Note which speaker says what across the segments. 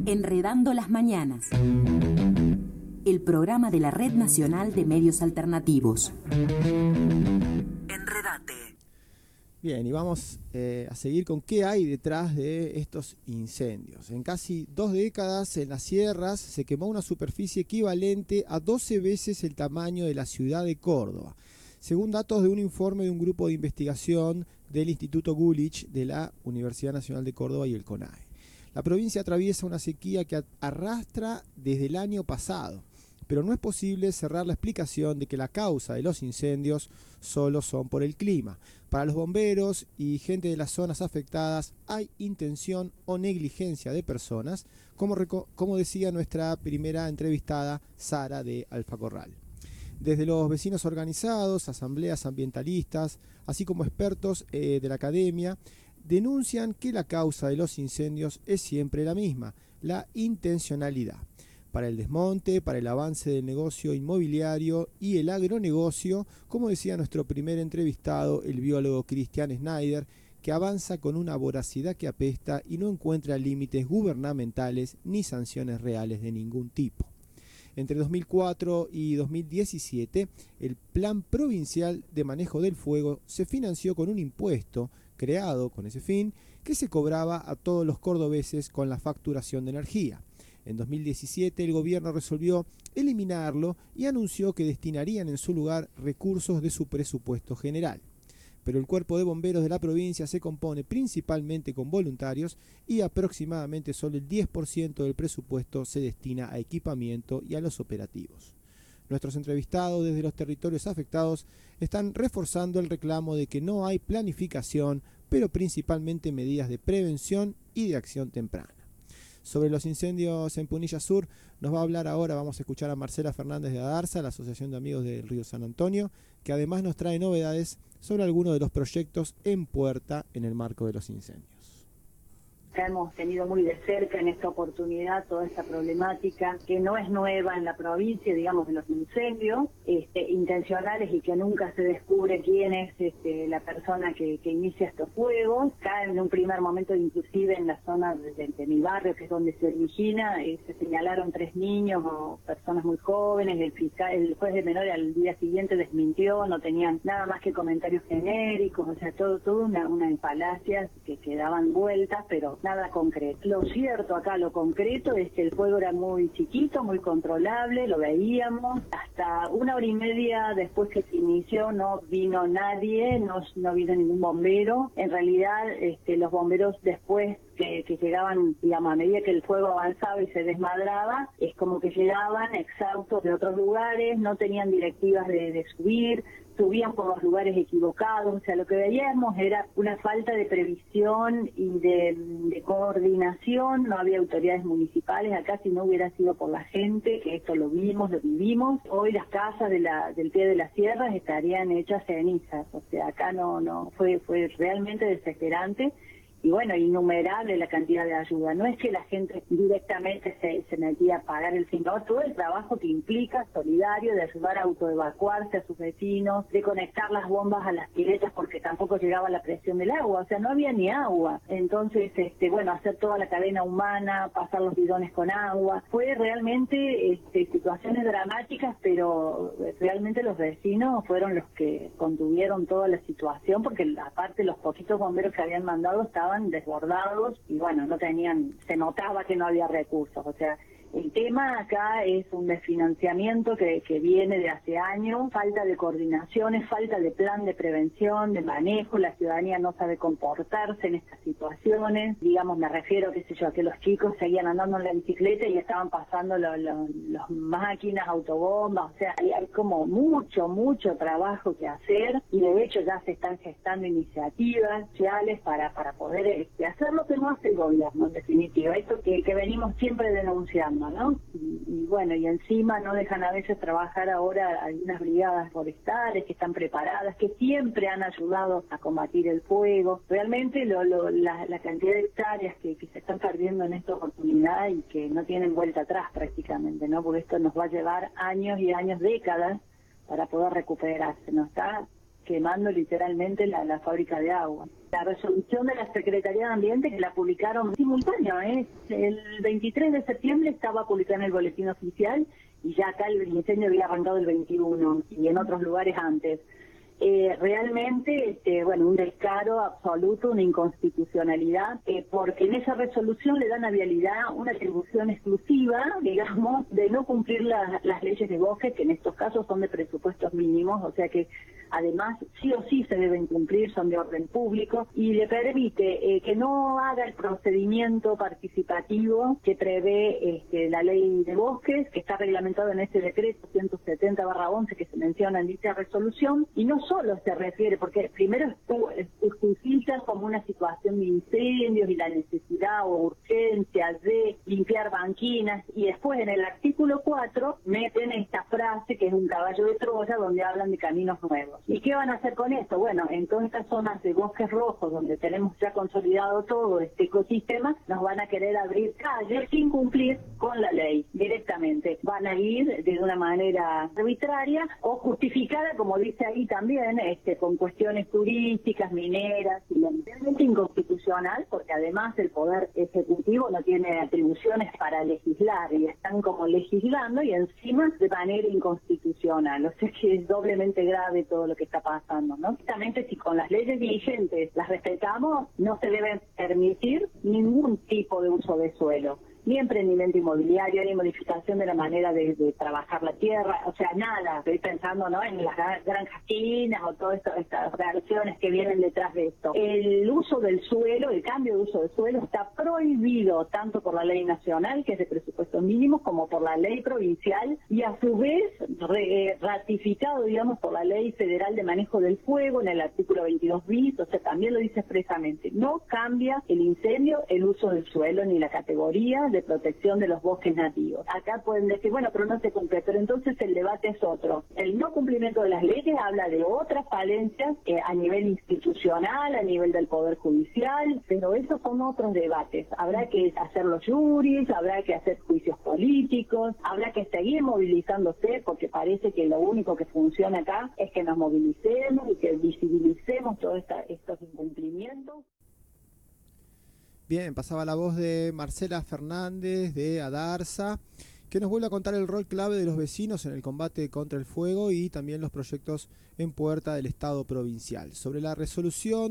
Speaker 1: Enredando las Mañanas, el programa de la Red Nacional de Medios Alternativos. Enredate.
Speaker 2: Bien, y vamos a seguir con qué hay detrás de estos incendios. En casi 2 décadas en las sierras se quemó una superficie equivalente a 12 veces el tamaño de la ciudad de Córdoba, según datos de un informe de un grupo de investigación del Instituto Gulich de la Universidad Nacional de Córdoba y el CONAE. La provincia atraviesa una sequía que arrastra desde el año pasado, pero no es posible cerrar la explicación de que la causa de los incendios solo son por el clima. Para los bomberos y gente de las zonas afectadas hay intención o negligencia de personas, como decía nuestra primera entrevistada, Sara de Alfacorral. Desde los vecinos organizados, asambleas ambientalistas, así como expertos de la academia, denuncian que la causa de los incendios es siempre la misma, la intencionalidad. Para el desmonte, para el avance del negocio inmobiliario y el agronegocio, como decía nuestro primer entrevistado, el biólogo Christian Schneider, que avanza con una voracidad que apesta y no encuentra límites gubernamentales ni sanciones reales de ningún tipo. Entre 2004 y 2017, el Plan Provincial de Manejo del Fuego se financió con un impuesto creado con ese fin que se cobraba a todos los cordobeses con la facturación de energía. En 2017 el gobierno resolvió eliminarlo y anunció que destinarían en su lugar recursos de su presupuesto general. Pero el cuerpo de bomberos de la provincia se compone principalmente con voluntarios y aproximadamente solo el 10% del presupuesto se destina a equipamiento y a los operativos. Nuestros entrevistados desde los territorios afectados están reforzando el reclamo de que no hay planificación, pero principalmente medidas de prevención y de acción temprana. Sobre los incendios en Punilla Sur nos va a hablar ahora, vamos a escuchar a Marcela Fernández de Adarza, la Asociación de Amigos del Río San Antonio, que además nos trae novedades sobre algunos de los proyectos en puerta en el marco de los incendios.
Speaker 3: Hemos tenido muy de cerca en esta oportunidad toda esta problemática que no es nueva en la provincia, digamos, de los incendios intencionales y que nunca se descubre quién es la persona que inicia estos fuegos. Acá en un primer momento, inclusive en la zona de mi barrio, que es donde se origina, se señalaron 3 niños o personas muy jóvenes. El juez de menores al día siguiente desmintió, no tenían nada más que comentarios genéricos, o sea, todo una falacia que daban vueltas, pero nada concreto. Lo cierto acá, lo concreto, es que el fuego era muy chiquito, muy controlable, lo veíamos. Hasta 1 hora y media después que se inició no vino nadie, no vino ningún bombero. En realidad, los bomberos después que llegaban, digamos, a medida que el fuego avanzaba y se desmadraba, es como que llegaban exhaustos de otros lugares, no tenían directivas de subían por los lugares equivocados. O sea, lo que veíamos era una falta de previsión y de coordinación. No había autoridades municipales acá. Si no hubiera sido por la gente, que esto lo vimos, lo vivimos, hoy las casas del pie de las sierras estarían hechas cenizas. O sea, acá no fue realmente desesperante. Y bueno, innumerable la cantidad de ayuda. No es que la gente directamente se metía a pagar el fin, no, todo el trabajo que implica solidario de ayudar a autoevacuarse a sus vecinos, de conectar las bombas a las piletas porque tampoco llegaba la presión del agua, o sea, no había ni agua. Entonces, hacer toda la cadena humana, pasar los bidones con agua, fue realmente situaciones dramáticas, pero realmente los vecinos fueron los que contuvieron toda la situación, porque aparte los poquitos bomberos que habían mandado estaban desbordados y bueno, se notaba que no había recursos. O sea, el tema acá es un desfinanciamiento que viene de hace años, falta de coordinaciones, falta de plan de prevención, de manejo. La ciudadanía no sabe comportarse en estas situaciones. Digamos, me refiero, a que los chicos seguían andando en la bicicleta y estaban pasando las máquinas, autobombas. O sea, hay como mucho trabajo que hacer, y de hecho ya se están gestando iniciativas sociales para poder hacer lo que no hace el gobierno, en definitiva. Esto que venimos siempre denunciando, ¿no? Y bueno, y encima no dejan a veces trabajar ahora algunas brigadas forestales que están preparadas, que siempre han ayudado a combatir el fuego. Realmente la cantidad de hectáreas que se están perdiendo en esta oportunidad y que no tienen vuelta atrás prácticamente, ¿no? Porque esto nos va a llevar años y años, décadas, para poder recuperarse. Nos está quemando literalmente la fábrica de agua. La resolución de la Secretaría de Ambiente, que la publicaron simultáneo, el 23 de septiembre estaba publicado en el boletín oficial y ya acá el incendio había arrancado el 21 y en otros lugares antes. Realmente, un descaro absoluto, una inconstitucionalidad, porque en esa resolución le dan a Vialidad una atribución exclusiva, digamos, de no cumplir las leyes de bosque, que en estos casos son de presupuestos mínimos, o sea que además sí o sí se deben cumplir, son de orden público, y le permite que no haga el procedimiento participativo que prevé la ley de bosques, que está reglamentado en este decreto 170/11 que se menciona en dicha resolución, y no solo se refiere, porque primero justifica como una situación de incendios y la necesidad o urgencia de limpiar banquinas, y después en el artículo 4 meten esta frase que es un caballo de Troya donde hablan de caminos nuevos. ¿Y qué van a hacer con esto? Bueno, en todas estas zonas de bosques rojos donde tenemos ya consolidado todo este ecosistema, nos van a querer abrir calles sin cumplir con la ley directamente. Van a ir de una manera arbitraria o justificada, como dice ahí también, con cuestiones turísticas, mineras, y realmente inconstitucional, porque además el Poder Ejecutivo no tiene atribuciones para legislar y están como legislando y encima de manera inconstitucional. O sea que es doblemente grave todo lo que está pasando, ¿no? Justamente si con las leyes vigentes las respetamos, no se debe permitir ningún tipo de uso de suelo, ni emprendimiento inmobiliario, ni modificación de la manera de trabajar la tierra, o sea, nada. Estoy pensando, ¿no?, en las granjas chinas o todas estas reacciones que vienen detrás de esto. El uso del suelo, el cambio de uso del suelo está prohibido tanto por la ley nacional, que es de presupuesto mínimo, como por la ley provincial, y a su vez ratificado, digamos, por la ley federal de manejo del fuego en el artículo 22 bis, o sea, también lo dice expresamente. No cambia el incendio el uso del suelo ni la categoría de protección de los bosques nativos. Acá pueden decir, bueno, pero no se cumple, pero entonces el debate es otro. El no cumplimiento de las leyes habla de otras falencias a nivel institucional, a nivel del Poder Judicial, pero esos son otros debates. Habrá que hacer los juris, habrá que hacer juicios políticos, habrá que seguir movilizándose, porque parece que lo único que funciona acá es que nos movilicemos y que visibilicemos todos estos incumplimientos.
Speaker 2: Bien, pasaba la voz de Marcela Fernández de Adarsa, que nos vuelve a contar el rol clave de los vecinos en el combate contra el fuego y también los proyectos en puerta del Estado provincial. Sobre la resolución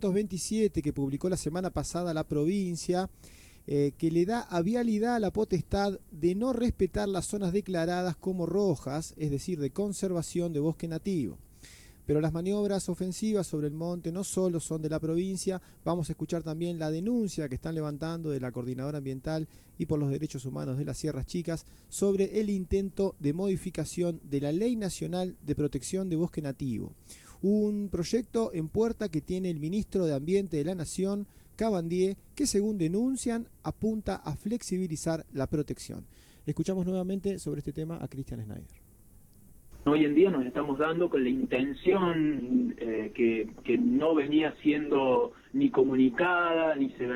Speaker 2: 227 que publicó la semana pasada la provincia, que le da a Vialidad la potestad de no respetar las zonas declaradas como rojas, es decir, de conservación de bosque nativo. Pero las maniobras ofensivas sobre el monte no solo son de la provincia, vamos a escuchar también la denuncia que están levantando de la Coordinadora Ambiental y por los Derechos Humanos de las Sierras Chicas sobre el intento de modificación de la Ley Nacional de Protección de Bosque Nativo. Un proyecto en puerta que tiene el ministro de Ambiente de la Nación, Cabandier, que según denuncian apunta a flexibilizar la protección. Escuchamos nuevamente sobre este tema a Cristian Schneider.
Speaker 4: Hoy en día nos estamos dando con la intención que no venía siendo ni comunicada, ni se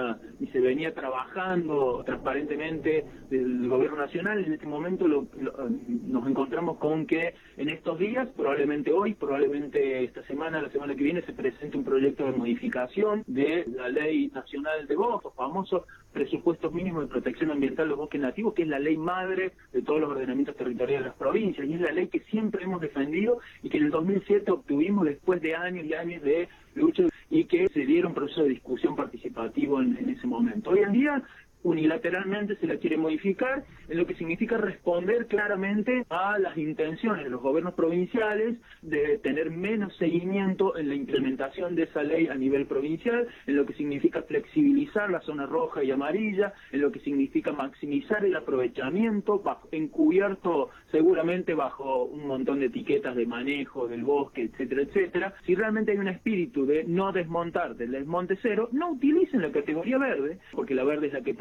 Speaker 4: venía trabajando transparentemente del gobierno nacional. En este momento nos encontramos con que en estos días, probablemente hoy, probablemente esta semana, la semana que viene, se presente un proyecto de modificación de la Ley Nacional de Bosques, famosos presupuestos mínimos de protección ambiental de los bosques nativos, que es la ley madre de todos los ordenamientos territoriales de las provincias, y es la ley que siempre hemos defendido y que en el 2007 obtuvimos después de años y años de lucha, y que se diera un proceso de discusión participativo en ese momento. Hoy en día unilateralmente se la quiere modificar, en lo que significa responder claramente a las intenciones de los gobiernos provinciales de tener menos seguimiento en la implementación de esa ley a nivel provincial, en lo que significa flexibilizar la zona roja y amarilla, en lo que significa maximizar el aprovechamiento, encubierto seguramente bajo un montón de etiquetas de manejo del bosque, etcétera, etcétera. Si realmente hay un espíritu de no desmontar, del desmonte cero, no utilicen la categoría verde, porque la verde es la que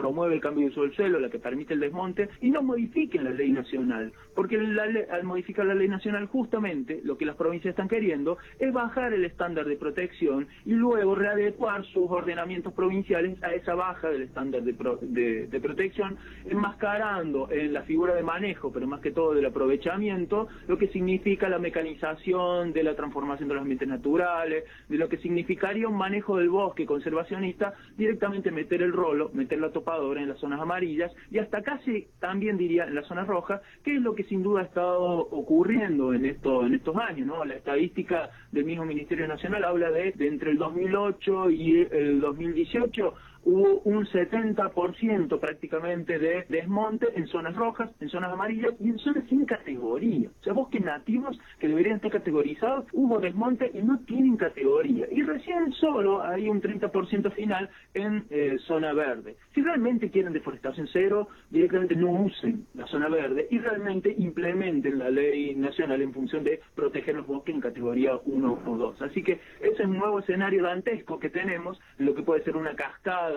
Speaker 4: promueve el cambio de uso del suelo, la que permite el desmonte, y no modifiquen la ley nacional, porque al modificar la ley nacional justamente lo que las provincias están queriendo es bajar el estándar de protección y luego readecuar sus ordenamientos provinciales a esa baja del estándar de protección, enmascarando en la figura de manejo, pero más que todo del aprovechamiento, lo que significa la mecanización, de la transformación de los ambientes naturales, de lo que significaría un manejo del bosque conservacionista, directamente meter el rolo, meter la topadora en las zonas amarillas y hasta casi también diría en las zonas rojas, que es lo que sin duda ha estado ocurriendo en estos años, ¿no? La estadística del mismo Ministerio Nacional habla de entre el 2008 y el 2018 hubo un 70% prácticamente de desmonte en zonas rojas, en zonas amarillas y en zonas sin categoría. O sea, bosques nativos que deberían estar categorizados, hubo desmonte y no tienen categoría. Y recién solo hay un 30% final en zona verde. Si realmente quieren deforestación cero, directamente no usen la zona verde y realmente implementen la ley nacional en función de proteger los bosques en categoría 1 o 2. Así que ese es un nuevo escenario dantesco que tenemos, lo que puede ser una cascada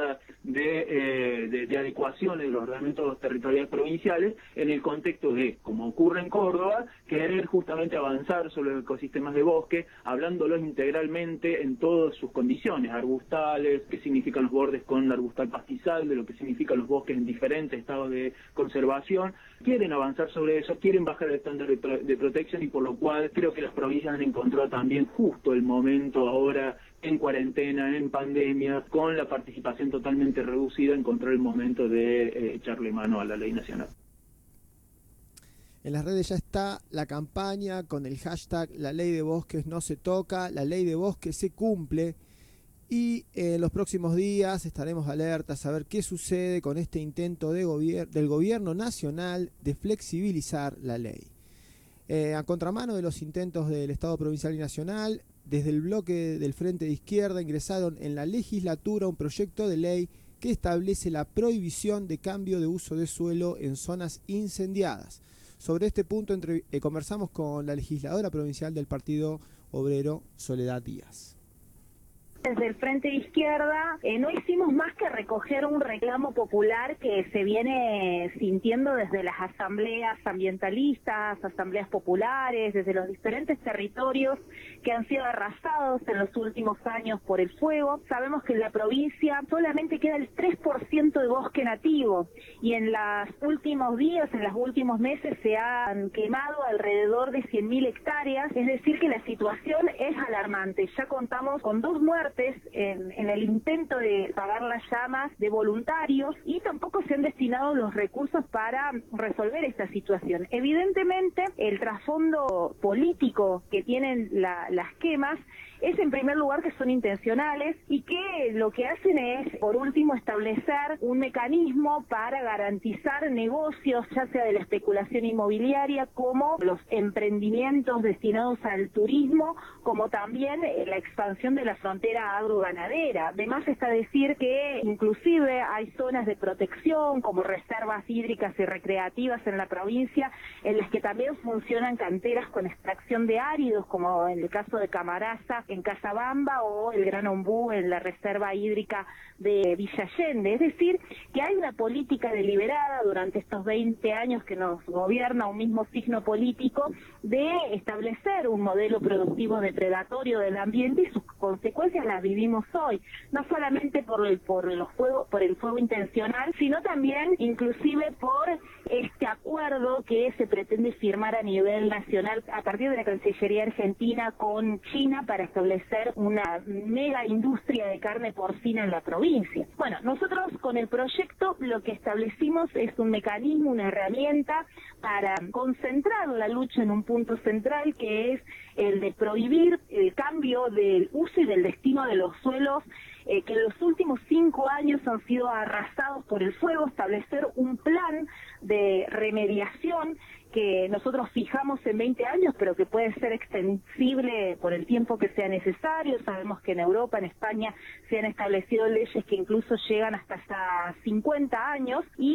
Speaker 4: de adecuaciones de los ordenamientos territoriales provinciales en el contexto de, como ocurre en Córdoba, querer justamente avanzar sobre los ecosistemas de bosque, hablándolos integralmente en todas sus condiciones, arbustales, qué significan los bordes con arbustal pastizal, de lo que significan los bosques en diferentes estados de conservación. Quieren avanzar sobre eso, quieren bajar el estándar de protección y por lo cual creo que las provincias han encontrado también justo el momento ahora en cuarentena, en pandemia, con la participación totalmente reducida, encontró el momento de echarle mano a la ley nacional.
Speaker 2: En las redes ya está la campaña con el hashtag La Ley de Bosques no se toca, la Ley de Bosques se cumple y en los próximos días estaremos alertas a ver qué sucede con este intento del gobierno nacional de flexibilizar la ley. A contramano de los intentos del Estado provincial y nacional, desde el bloque del Frente de Izquierda ingresaron en la legislatura un proyecto de ley que establece la prohibición de cambio de uso de suelo en zonas incendiadas. Sobre este punto conversamos con la legisladora provincial del Partido Obrero, Soledad Díaz.
Speaker 5: Desde el Frente de Izquierda no hicimos más que recoger un reclamo popular que se viene sintiendo desde las asambleas ambientalistas, asambleas populares, desde los diferentes territorios que han sido arrasados en los últimos años por el fuego. Sabemos que en la provincia solamente queda el 3% de bosque nativo y en los últimos días, en los últimos meses se han quemado alrededor de 100.000 hectáreas, es decir que la situación es alarmante. Ya contamos con 2 muertes en el intento de apagar las llamas de voluntarios y tampoco se han destinado los recursos para resolver esta situación. Evidentemente, el trasfondo político que tienen las quemas es en primer lugar que son intencionales y que lo que hacen es, por último, establecer un mecanismo para garantizar negocios, ya sea de la especulación inmobiliaria, como los emprendimientos destinados al turismo, como también la expansión de la frontera agroganadera. Además está decir que inclusive hay zonas de protección, como reservas hídricas y recreativas en la provincia, en las que también funcionan canteras con extracción de áridos, como en el caso de Camaraza, en Casabamba, o el Gran Ombú en la reserva hídrica de Villa Allende. Es decir, que hay una política deliberada durante estos 20 años que nos gobierna un mismo signo político de establecer un modelo productivo depredatorio del ambiente y sus consecuencias las vivimos hoy, no solamente por el fuego intencional, sino también inclusive por este acuerdo que se pretende firmar a nivel nacional a partir de la Cancillería Argentina con China para establecer una mega industria de carne porcina en la provincia. Bueno, nosotros con el proyecto lo que establecimos es un mecanismo, una herramienta para concentrar la lucha en un punto central, que es el de prohibir el cambio del uso y del destino de los suelos que en los últimos 5 años han sido arrasados por el fuego, establecer un plan de remediación que nosotros fijamos en 20 años, pero que puede ser extensible por el tiempo que sea necesario. Sabemos que en Europa, en España, se han establecido leyes que incluso llegan hasta 50 años, y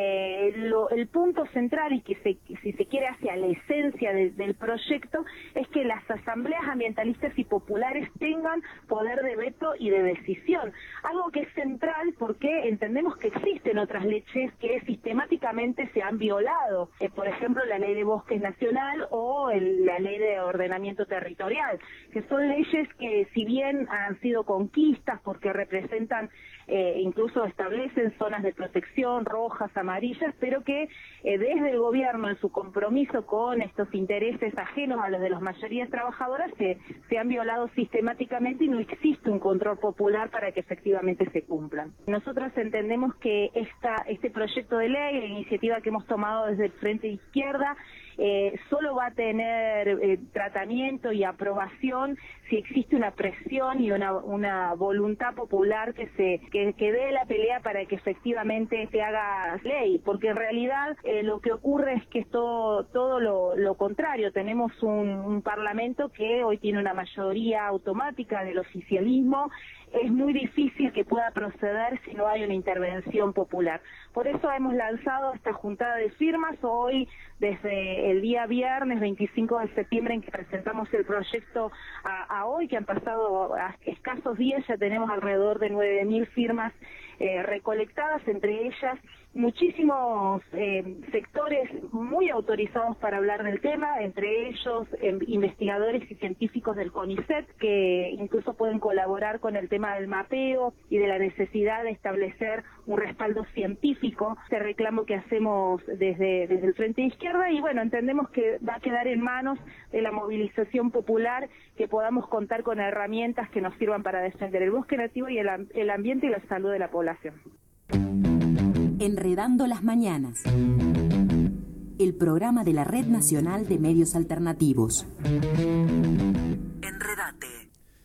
Speaker 5: el punto central, y que si se quiere hacia la esencia del proyecto, es que las asambleas ambientalistas y populares tengan poder de veto y de decisión, algo que es central porque entendemos que existen otras leyes que sistemáticamente se han violado, por ejemplo la Ley de Bosques Nacional o la Ley de Ordenamiento Territorial, que son leyes que, si bien han sido conquistas porque representan, incluso establecen zonas de protección rojas, amarillas, pero que desde el gobierno, en su compromiso con estos intereses ajenos a los de las mayorías trabajadoras, se han violado sistemáticamente y no existe un control popular para que efectivamente se cumplan. Nosotros entendemos que este proyecto de ley, la iniciativa que hemos tomado desde el Frente de Izquierda, solo va a tener tratamiento y aprobación si existe una presión y una voluntad popular que dé la pelea para que efectivamente se haga ley, porque en realidad lo que ocurre es que es todo lo contrario. Tenemos un parlamento que hoy tiene una mayoría automática del oficialismo. Es muy difícil que pueda proceder si no hay una intervención popular. Por eso hemos lanzado esta juntada de firmas hoy, desde el día viernes 25 de septiembre en que presentamos el proyecto a hoy, que han pasado a escasos días, ya tenemos alrededor de 9.000 firmas recolectadas, entre ellas muchísimos sectores muy autorizados para hablar del tema, entre ellos investigadores y científicos del CONICET, que incluso pueden colaborar con el tema del mapeo y de la necesidad de establecer un respaldo científico, este reclamo que hacemos desde el Frente de Izquierda. Y bueno, entendemos que va a quedar en manos de la movilización popular, que podamos contar con herramientas que nos sirvan para defender el bosque nativo y el ambiente y la salud de la población.
Speaker 1: Enredando las mañanas. El programa de la Red Nacional de Medios Alternativos. Enredate.